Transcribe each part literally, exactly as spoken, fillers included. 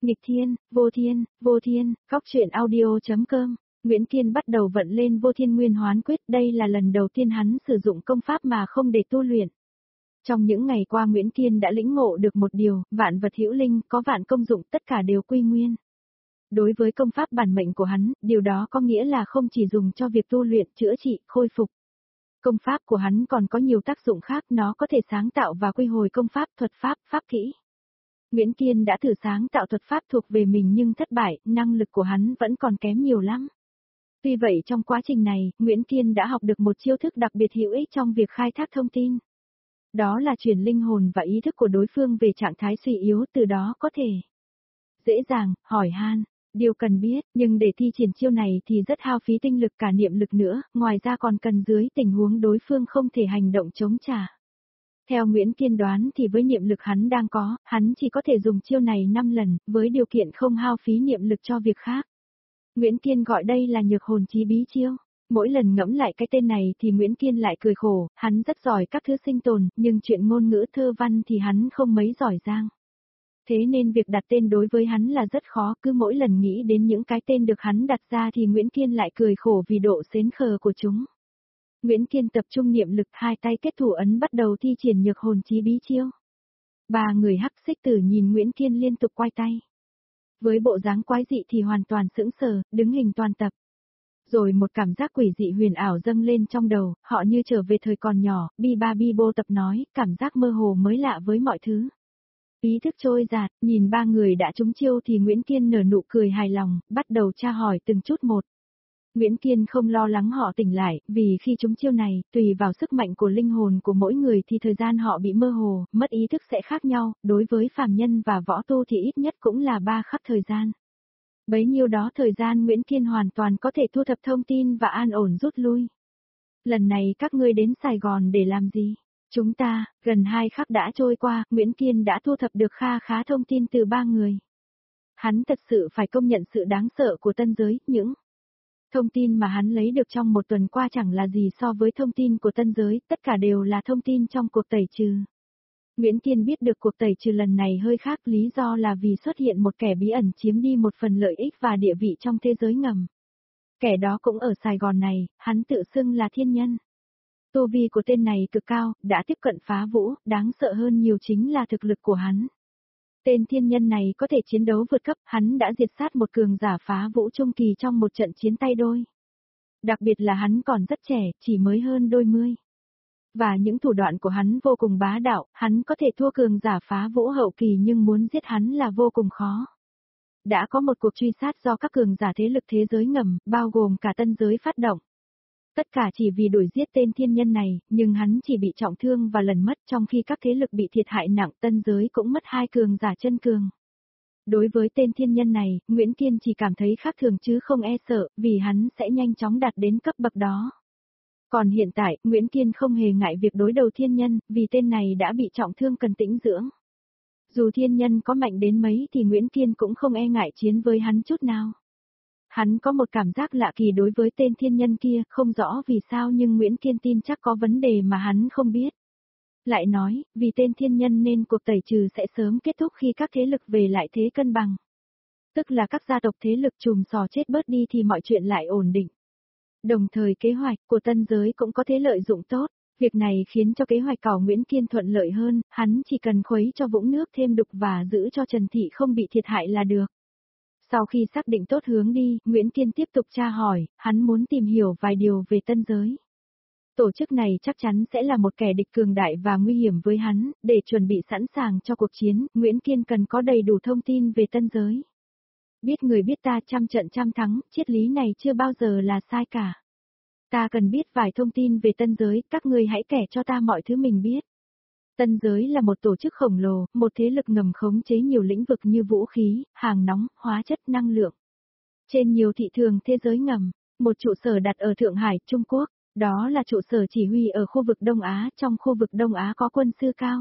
Nghịch thiên, vô thiên, vô thiên, góc truyện audio.com. Nguyễn Kiên bắt đầu vận lên vô thiên nguyên hoán quyết, đây là lần đầu tiên hắn sử dụng công pháp mà không để tu luyện. Trong những ngày qua Nguyễn Kiên đã lĩnh ngộ được một điều, vạn vật hữu linh, có vạn công dụng, tất cả đều quy nguyên. Đối với công pháp bản mệnh của hắn, điều đó có nghĩa là không chỉ dùng cho việc tu luyện, chữa trị, khôi phục. Công pháp của hắn còn có nhiều tác dụng khác, nó có thể sáng tạo và quy hồi công pháp, thuật pháp, pháp kỹ. Nguyễn Kiên đã thử sáng tạo thuật pháp thuộc về mình nhưng thất bại, năng lực của hắn vẫn còn kém nhiều lắm. Tuy vậy trong quá trình này, Nguyễn Kiên đã học được một chiêu thức đặc biệt hữu ích trong việc khai thác thông tin. Đó là chuyển linh hồn và ý thức của đối phương về trạng thái suy yếu, từ đó có thể dễ dàng, hỏi han, điều cần biết, nhưng để thi triển chiêu này thì rất hao phí tinh lực cả niệm lực nữa, ngoài ra còn cần dưới tình huống đối phương không thể hành động chống trả. Theo Nguyễn Kiên đoán thì với niệm lực hắn đang có, hắn chỉ có thể dùng chiêu này năm lần, với điều kiện không hao phí niệm lực cho việc khác. Nguyễn Kiên gọi đây là nhược hồn chí bí chiêu. Mỗi lần ngẫm lại cái tên này thì Nguyễn Kiên lại cười khổ, hắn rất giỏi các thứ sinh tồn, nhưng chuyện ngôn ngữ thơ văn thì hắn không mấy giỏi giang. Thế nên việc đặt tên đối với hắn là rất khó, cứ mỗi lần nghĩ đến những cái tên được hắn đặt ra thì Nguyễn Kiên lại cười khổ vì độ sến khờ của chúng. Nguyễn Kiên tập trung niệm lực, hai tay kết thủ ấn bắt đầu thi triển nhược hồn chí bí chiêu. Ba người hắc xích tử nhìn Nguyễn Kiên liên tục quay tay. Với bộ dáng quái dị thì hoàn toàn sững sờ, đứng hình toàn tập. Rồi một cảm giác quỷ dị huyền ảo dâng lên trong đầu, họ như trở về thời còn nhỏ, bi ba bi bô tập nói, cảm giác mơ hồ mới lạ với mọi thứ. Ý thức trôi dạt, nhìn ba người đã trúng chiêu thì Nguyễn Kiên nở nụ cười hài lòng, bắt đầu tra hỏi từng chút một. Nguyễn Kiên không lo lắng họ tỉnh lại, vì khi trúng chiêu này, tùy vào sức mạnh của linh hồn của mỗi người thì thời gian họ bị mơ hồ, mất ý thức sẽ khác nhau, đối với phàm nhân và võ tu thì ít nhất cũng là ba khắc thời gian. Bấy nhiêu đó thời gian Nguyễn Kiên hoàn toàn có thể thu thập thông tin và an ổn rút lui. Lần này các ngươi đến Sài Gòn để làm gì? Chúng ta, gần hai khắc đã trôi qua, Nguyễn Kiên đã thu thập được kha khá thông tin từ ba người. Hắn thật sự phải công nhận sự đáng sợ của tân giới, những thông tin mà hắn lấy được trong một tuần qua chẳng là gì so với thông tin của tân giới, tất cả đều là thông tin trong cuộc tẩy trừ. Nguyễn Kiên biết được cuộc tẩy trừ lần này hơi khác, lý do là vì xuất hiện một kẻ bí ẩn chiếm đi một phần lợi ích và địa vị trong thế giới ngầm. Kẻ đó cũng ở Sài Gòn này, hắn tự xưng là thiên nhân. Tu vi của tên này cực cao, đã tiếp cận phá vũ, đáng sợ hơn nhiều chính là thực lực của hắn. Tên thiên nhân này có thể chiến đấu vượt cấp, hắn đã diệt sát một cường giả phá vũ trung kỳ trong một trận chiến tay đôi. Đặc biệt là hắn còn rất trẻ, chỉ mới hơn đôi mươi. Và những thủ đoạn của hắn vô cùng bá đạo, hắn có thể thua cường giả phá vũ hậu kỳ nhưng muốn giết hắn là vô cùng khó. Đã có một cuộc truy sát do các cường giả thế lực thế giới ngầm, bao gồm cả tân giới phát động. Tất cả chỉ vì đuổi giết tên thiên nhân này, nhưng hắn chỉ bị trọng thương và lần mất, trong khi các thế lực bị thiệt hại nặng, tân giới cũng mất hai cường giả chân cường. Đối với tên thiên nhân này, Nguyễn Kiên chỉ cảm thấy khác thường chứ không e sợ, vì hắn sẽ nhanh chóng đạt đến cấp bậc đó. Còn hiện tại, Nguyễn Kiên không hề ngại việc đối đầu thiên nhân, vì tên này đã bị trọng thương cần tĩnh dưỡng. Dù thiên nhân có mạnh đến mấy thì Nguyễn Kiên cũng không e ngại chiến với hắn chút nào. Hắn có một cảm giác lạ kỳ đối với tên thiên nhân kia, không rõ vì sao nhưng Nguyễn Kiên tin chắc có vấn đề mà hắn không biết. Lại nói, vì tên thiên nhân nên cuộc tẩy trừ sẽ sớm kết thúc khi các thế lực về lại thế cân bằng. Tức là các gia tộc thế lực chùm sò chết bớt đi thì mọi chuyện lại ổn định. Đồng thời kế hoạch của tân giới cũng có thế lợi dụng tốt, việc này khiến cho kế hoạch của Nguyễn Kiên thuận lợi hơn, hắn chỉ cần khuấy cho vũng nước thêm đục và giữ cho Trần Thị không bị thiệt hại là được. Sau khi xác định tốt hướng đi, Nguyễn Kiên tiếp tục tra hỏi, hắn muốn tìm hiểu vài điều về tân giới. Tổ chức này chắc chắn sẽ là một kẻ địch cường đại và nguy hiểm với hắn, để chuẩn bị sẵn sàng cho cuộc chiến, Nguyễn Kiên cần có đầy đủ thông tin về tân giới. Biết người biết ta trăm trận trăm thắng, triết lý này chưa bao giờ là sai cả. Ta cần biết vài thông tin về tân giới, các ngươi hãy kể cho ta mọi thứ mình biết. Tân giới là một tổ chức khổng lồ, một thế lực ngầm khống chế nhiều lĩnh vực như vũ khí, hàng nóng, hóa chất, năng lượng. Trên nhiều thị trường thế giới ngầm, một trụ sở đặt ở Thượng Hải, Trung Quốc, đó là trụ sở chỉ huy ở khu vực Đông Á, trong khu vực Đông Á có quân sư cao.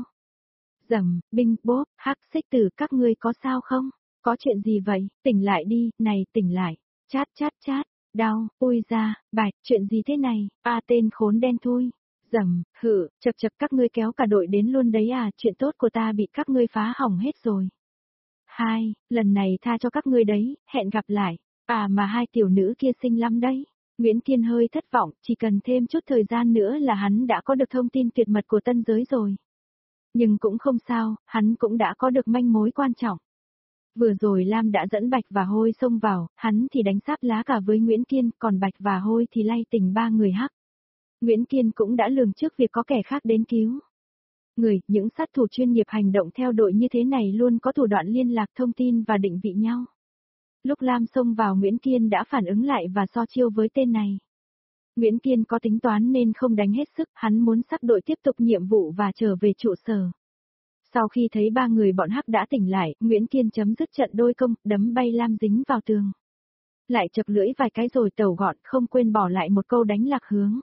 Rầm, binh, bốp, hắc xích tử, các ngươi có sao không? Có chuyện gì vậy? Tỉnh lại đi, này, tỉnh lại. Chát chát chát, đau, ui ra, bạch, chuyện gì thế này? A tên khốn đen thui. Rầm, hự, chật chật các ngươi kéo cả đội đến luôn đấy à, chuyện tốt của ta bị các ngươi phá hỏng hết rồi. Hai, lần này tha cho các ngươi đấy, hẹn gặp lại. À mà hai tiểu nữ kia xinh lắm đấy. Nguyễn Kiên hơi thất vọng, chỉ cần thêm chút thời gian nữa là hắn đã có được thông tin tuyệt mật của tân giới rồi. Nhưng cũng không sao, hắn cũng đã có được manh mối quan trọng. Vừa rồi Lam đã dẫn Bạch và Hôi xông vào, hắn thì đánh sáp lá cả với Nguyễn Kiên, còn Bạch và Hôi thì lay tình ba người hắc. Nguyễn Kiên cũng đã lường trước việc có kẻ khác đến cứu. Người, những sát thủ chuyên nghiệp hành động theo đội như thế này luôn có thủ đoạn liên lạc thông tin và định vị nhau. Lúc Lam xông vào Nguyễn Kiên đã phản ứng lại và so chiêu với tên này. Nguyễn Kiên có tính toán nên không đánh hết sức, hắn muốn sắc đội tiếp tục nhiệm vụ và trở về trụ sở. Sau khi thấy ba người bọn hắc đã tỉnh lại, Nguyễn Kiên chấm dứt trận đôi công, đấm bay Lam dính vào tường. Lại chập lưỡi vài cái rồi tẩu gọn, không quên bỏ lại một câu đánh lạc hướng.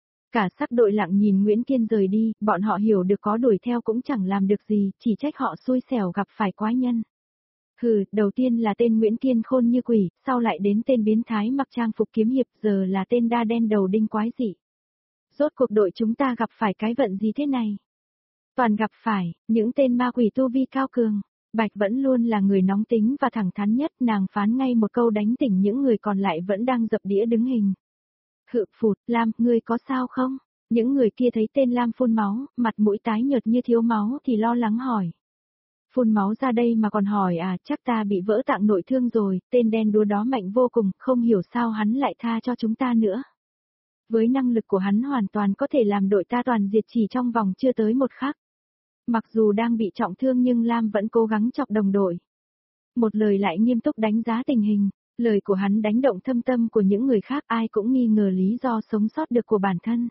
Cả sắc đội lặng nhìn Nguyễn Kiên rời đi, bọn họ hiểu được có đuổi theo cũng chẳng làm được gì, chỉ trách họ xui xẻo gặp phải quái nhân. Hừ, đầu tiên là tên Nguyễn Kiên khôn như quỷ, sau lại đến tên biến thái mặc trang phục kiếm hiệp, giờ là tên đa đen đầu đinh quái dị. Rốt cuộc đội chúng ta gặp phải cái vận gì thế này? Toàn gặp phải, những tên ma quỷ tu vi cao cường. Bạch vẫn luôn là người nóng tính và thẳng thắn nhất, nàng phán ngay một câu đánh tỉnh những người còn lại vẫn đang dập đĩa đứng hình. Hự phụt, Lam, ngươi có sao không? Những người kia thấy tên Lam phun máu, mặt mũi tái nhợt như thiếu máu thì lo lắng hỏi. Phun máu ra đây mà còn hỏi à, chắc ta bị vỡ tạng nội thương rồi, tên đen đúa đó mạnh vô cùng, không hiểu sao hắn lại tha cho chúng ta nữa. Với năng lực của hắn hoàn toàn có thể làm đội ta toàn diệt chỉ trong vòng chưa tới một khắc. Mặc dù đang bị trọng thương nhưng Lam vẫn cố gắng chọc đồng đội. Một lời lại nghiêm túc đánh giá tình hình, lời của hắn đánh động thâm tâm của những người khác, ai cũng nghi ngờ lý do sống sót được của bản thân.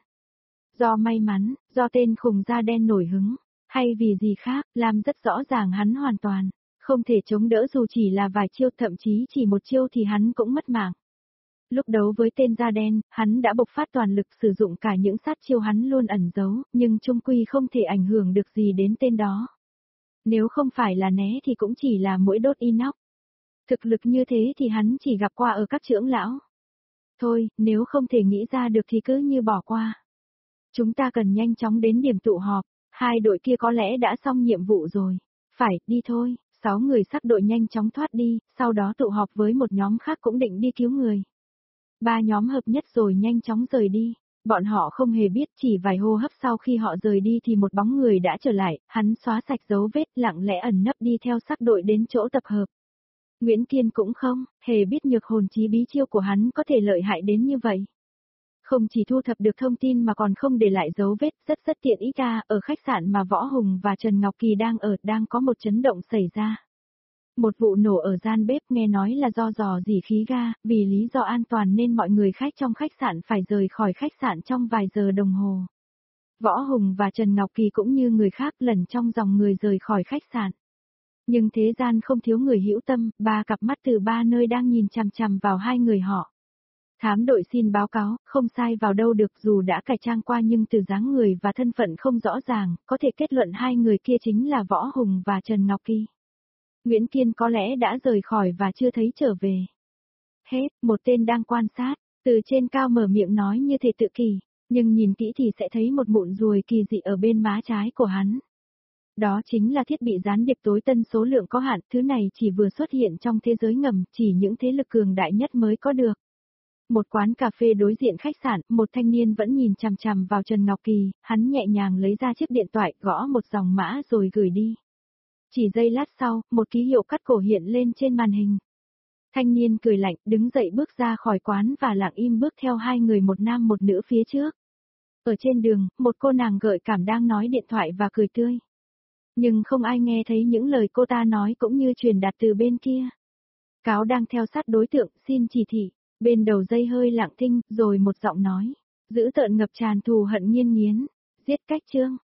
Do may mắn, do tên khùng da đen nổi hứng, hay vì gì khác, Lam rất rõ ràng hắn hoàn toàn không thể chống đỡ dù chỉ là vài chiêu, thậm chí chỉ một chiêu thì hắn cũng mất mạng. Lúc đấu với tên da đen, hắn đã bộc phát toàn lực sử dụng cả những sát chiêu hắn luôn ẩn giấu, nhưng chung quy không thể ảnh hưởng được gì đến tên đó. Nếu không phải là né thì cũng chỉ là mũi đốt inox. Thực lực như thế thì hắn chỉ gặp qua ở các trưởng lão. Thôi, nếu không thể nghĩ ra được thì cứ như bỏ qua. Chúng ta cần nhanh chóng đến điểm tụ họp, hai đội kia có lẽ đã xong nhiệm vụ rồi. Phải, đi thôi, sáu người sắc đội nhanh chóng thoát đi, sau đó tụ họp với một nhóm khác cũng định đi cứu người. Ba nhóm hợp nhất rồi nhanh chóng rời đi. Bọn họ không hề biết chỉ vài hô hấp sau khi họ rời đi thì một bóng người đã trở lại, hắn xóa sạch dấu vết lặng lẽ ẩn nấp đi theo sắc đội đến chỗ tập hợp. Nguyễn Kiên cũng không hề biết nhược hồn chí bí chiêu của hắn có thể lợi hại đến như vậy. Không chỉ thu thập được thông tin mà còn không để lại dấu vết, rất rất tiện ý ca, ở khách sạn mà Võ Hùng và Trần Ngọc Kỳ đang ở đang có một chấn động xảy ra. Một vụ nổ ở gian bếp nghe nói là do dò dỉ khí ga, vì lý do an toàn nên mọi người khách trong khách sạn phải rời khỏi khách sạn trong vài giờ đồng hồ. Võ Hùng và Trần Ngọc Kỳ cũng như người khác lẩn trong dòng người rời khỏi khách sạn. Nhưng thế gian không thiếu người hữu tâm, ba cặp mắt từ ba nơi đang nhìn chằm chằm vào hai người họ. Thám đội xin báo cáo, không sai vào đâu được, dù đã cải trang qua nhưng từ dáng người và thân phận không rõ ràng, có thể kết luận hai người kia chính là Võ Hùng và Trần Ngọc Kỳ. Nguyễn Kiên có lẽ đã rời khỏi và chưa thấy trở về. Hết, một tên đang quan sát, từ trên cao mở miệng nói như thể tự kỳ, nhưng nhìn kỹ thì sẽ thấy một mụn ruồi kỳ dị ở bên má trái của hắn. Đó chính là thiết bị gián điệp tối tân số lượng có hạn, thứ này chỉ vừa xuất hiện trong thế giới ngầm, chỉ những thế lực cường đại nhất mới có được. Một quán cà phê đối diện khách sạn, một thanh niên vẫn nhìn chằm chằm vào Trần Ngọc Kỳ, hắn nhẹ nhàng lấy ra chiếc điện thoại, gõ một dòng mã rồi gửi đi. Chỉ giây lát sau, một ký hiệu cắt cổ hiện lên trên màn hình. Thanh niên cười lạnh, đứng dậy bước ra khỏi quán và lặng im bước theo hai người, một nam một nữ phía trước. Ở trên đường, một cô nàng gợi cảm đang nói điện thoại và cười tươi. Nhưng không ai nghe thấy những lời cô ta nói cũng như truyền đạt từ bên kia. Cáo đang theo sát đối tượng, xin chỉ thị. Bên đầu dây hơi lặng thinh, rồi một giọng nói. Dữ tợn ngập tràn thù hận nghiên nghiến. Giết cách Trương.